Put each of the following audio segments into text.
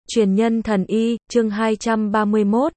Truyền nhân thần y, chương 231,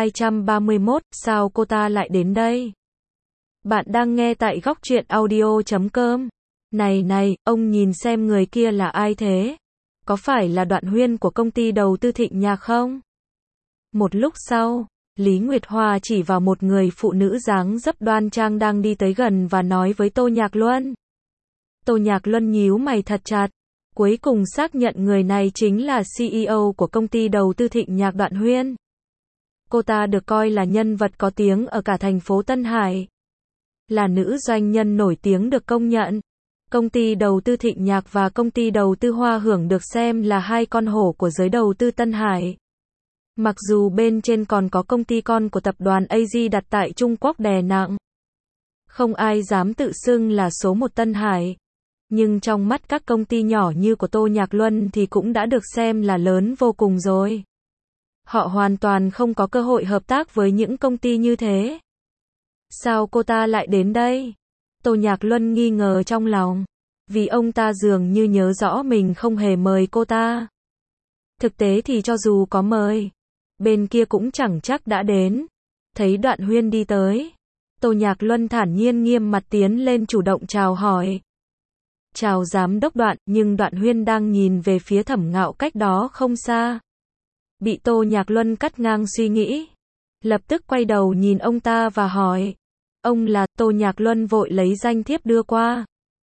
C231, sao cô ta lại đến đây? Bạn đang nghe tại góc truyện audio.com. Này, ông nhìn xem người kia là ai thế? Có phải là Đoạn Huyên của công ty đầu tư Thịnh Nhạc không? Một lúc sau, Lý Nguyệt Hoa chỉ vào một người phụ nữ dáng dấp đoan trang đang đi tới gần và nói với Tô Nhạc Luân. Tô Nhạc Luân nhíu mày thật chặt. Cuối cùng xác nhận người này chính là CEO của công ty đầu tư Thịnh Nhạc Đoạn Huyên. Cô ta được coi là nhân vật có tiếng ở cả thành phố Tân Hải. Là nữ doanh nhân nổi tiếng được công nhận. Công ty đầu tư Thịnh Nhạc và công ty đầu tư Hoa Hưởng được xem là hai con hổ của giới đầu tư Tân Hải. Mặc dù bên trên còn có công ty con của tập đoàn AG đặt tại Trung Quốc đè nặng. Không ai dám tự xưng là số một Tân Hải. Nhưng trong mắt các công ty nhỏ như của Tô Nhạc Luân thì cũng đã được xem là lớn vô cùng rồi. Họ hoàn toàn không có cơ hội hợp tác với những công ty như thế. Sao cô ta lại đến đây? Tô Nhạc Luân nghi ngờ trong lòng. Vì ông ta dường như nhớ rõ mình không hề mời cô ta. Thực tế thì cho dù có mời, bên kia cũng chẳng chắc đã đến. Thấy Đoạn Huyên đi tới, Tô Nhạc Luân thản nhiên nghiêm mặt tiến lên chủ động chào hỏi. Chào giám đốc Đoạn, nhưng Đoạn Huyên đang nhìn về phía Thẩm Ngạo cách đó không xa. Bị Tô Nhạc Luân cắt ngang suy nghĩ. Lập tức quay đầu nhìn ông ta và hỏi. Ông là? Tô Nhạc Luân vội lấy danh thiếp đưa qua.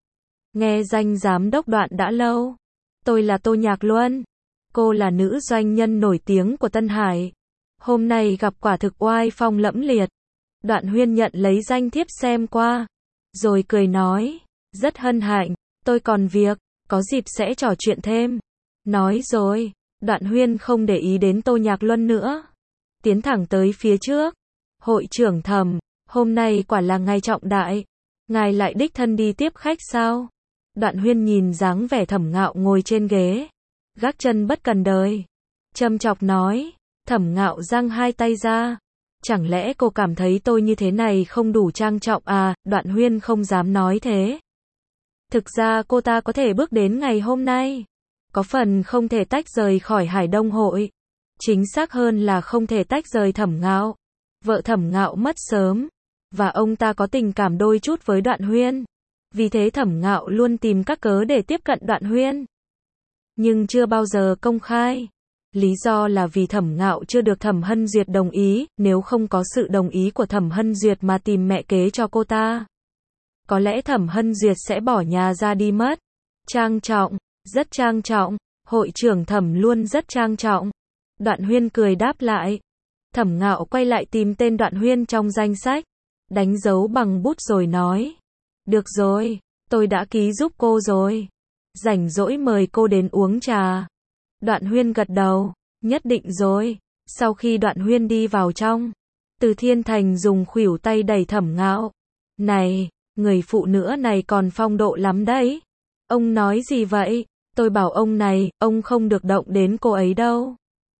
Nghe danh giám đốc Đoạn đã lâu. Tôi là Tô Nhạc Luân. Cô là nữ doanh nhân nổi tiếng của Tân Hải. Hôm nay gặp quả thực oai phong lẫm liệt. Đoạn Huyên nhận lấy danh thiếp xem qua. Rồi cười nói. Rất hân hạnh. Tôi còn việc, có dịp sẽ trò chuyện thêm. Nói rồi, Đoạn Huyên không để ý đến Tô Nhạc Luân nữa. Tiến thẳng tới phía trước. Hội trưởng Thẩm, hôm nay quả là ngày trọng đại. Ngài lại đích thân đi tiếp khách sao? Đoạn Huyên nhìn dáng vẻ Thẩm Ngạo ngồi trên ghế. Gác chân bất cần đời. Châm chọc nói. Thẩm Ngạo giang hai tay ra. Chẳng lẽ cô cảm thấy tôi như thế này không đủ trang trọng à? Đoạn Huyên không dám nói thế. Thực ra cô ta có thể bước đến ngày hôm nay. Có phần không thể tách rời khỏi Hải Đông hội. Chính xác hơn là không thể tách rời Thẩm Ngạo. Vợ Thẩm Ngạo mất sớm. Và ông ta có tình cảm đôi chút với Đoạn Huyên. Vì thế Thẩm Ngạo luôn tìm các cớ để tiếp cận Đoạn Huyên. Nhưng chưa bao giờ công khai. Lý do là vì Thẩm Ngạo chưa được Thẩm Hân Duyệt đồng ý. Nếu không có sự đồng ý của Thẩm Hân Duyệt mà tìm mẹ kế cho cô ta, có lẽ Thẩm Hân Duyệt sẽ bỏ nhà ra đi mất. Trang trọng, rất trang trọng. Hội trưởng Thẩm luôn rất trang trọng. Đoạn Huyên cười đáp lại. Thẩm Ngạo quay lại tìm tên Đoạn Huyên trong danh sách. Đánh dấu bằng bút rồi nói. Được rồi, tôi đã ký giúp cô rồi. Rảnh rỗi mời cô đến uống trà. Đoạn Huyên gật đầu. Nhất định rồi. Sau khi Đoạn Huyên đi vào trong, Từ Thiên Thành dùng khuỷu tay đẩy Thẩm Ngạo. Này, người phụ nữ này còn phong độ lắm đấy. Ông nói gì vậy? Tôi bảo ông này, ông không được động đến cô ấy đâu.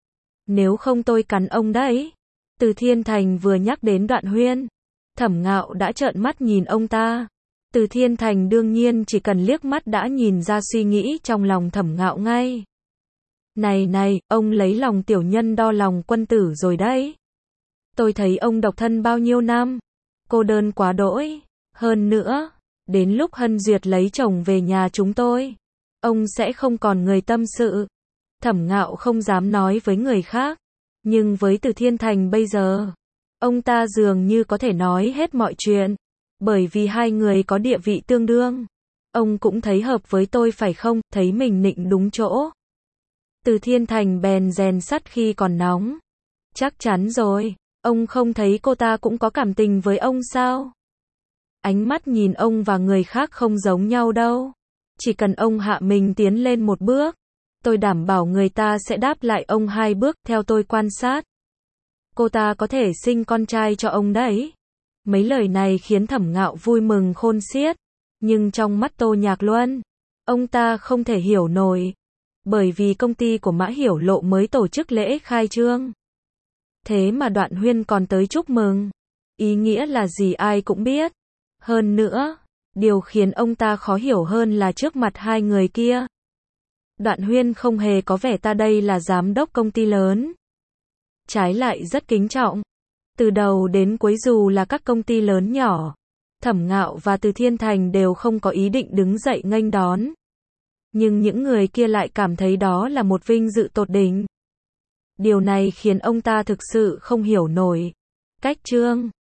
Nếu không tôi cắn ông đấy. Từ Thiên Thành vừa nhắc đến Đoạn Huyên, Thẩm Ngạo đã trợn mắt nhìn ông ta. Từ Thiên Thành đương nhiên chỉ cần liếc mắt đã nhìn ra suy nghĩ trong lòng Thẩm Ngạo ngay. Này, ông lấy lòng tiểu nhân đo lòng quân tử rồi đấy. Tôi thấy ông độc thân bao nhiêu năm. Cô đơn quá đỗi. Hơn nữa, đến lúc Hân Duyệt lấy chồng về nhà chúng tôi, ông sẽ không còn người tâm sự. Thẩm Ngạo không dám nói với người khác. Nhưng với Từ Thiên Thành bây giờ, ông ta dường như có thể nói hết mọi chuyện. Bởi vì hai người có địa vị tương đương. Ông cũng thấy hợp với tôi phải không? Thấy mình nịnh đúng chỗ. Từ Thiên Thành bèn rèn sắt khi còn nóng. Chắc chắn rồi. Ông không thấy cô ta cũng có cảm tình với ông sao? Ánh mắt nhìn ông và người khác không giống nhau đâu. Chỉ cần ông hạ mình tiến lên một bước, tôi đảm bảo người ta sẽ đáp lại ông hai bước. Theo tôi quan sát, cô ta có thể sinh con trai cho ông đấy. Mấy lời này khiến Thẩm Ngạo vui mừng khôn xiết. Nhưng trong mắt Tô Nhạc Luân, ông ta không thể hiểu nổi. Bởi vì công ty của Mã Hiểu Lộ mới tổ chức lễ khai trương. Thế mà Đoạn Huyên còn tới chúc mừng. Ý nghĩa là gì ai cũng biết. Hơn nữa, điều khiến ông ta khó hiểu hơn là trước mặt hai người kia, Đoạn Huyên không hề có vẻ ta đây là giám đốc công ty lớn. Trái lại rất kính trọng. Từ đầu đến cuối dù là các công ty lớn nhỏ, Thẩm Ngạo và Từ Thiên Thành đều không có ý định đứng dậy nghênh đón. Nhưng những người kia lại cảm thấy đó là một vinh dự tột đỉnh. Điều này khiến ông ta thực sự không hiểu nổi. Cách Trương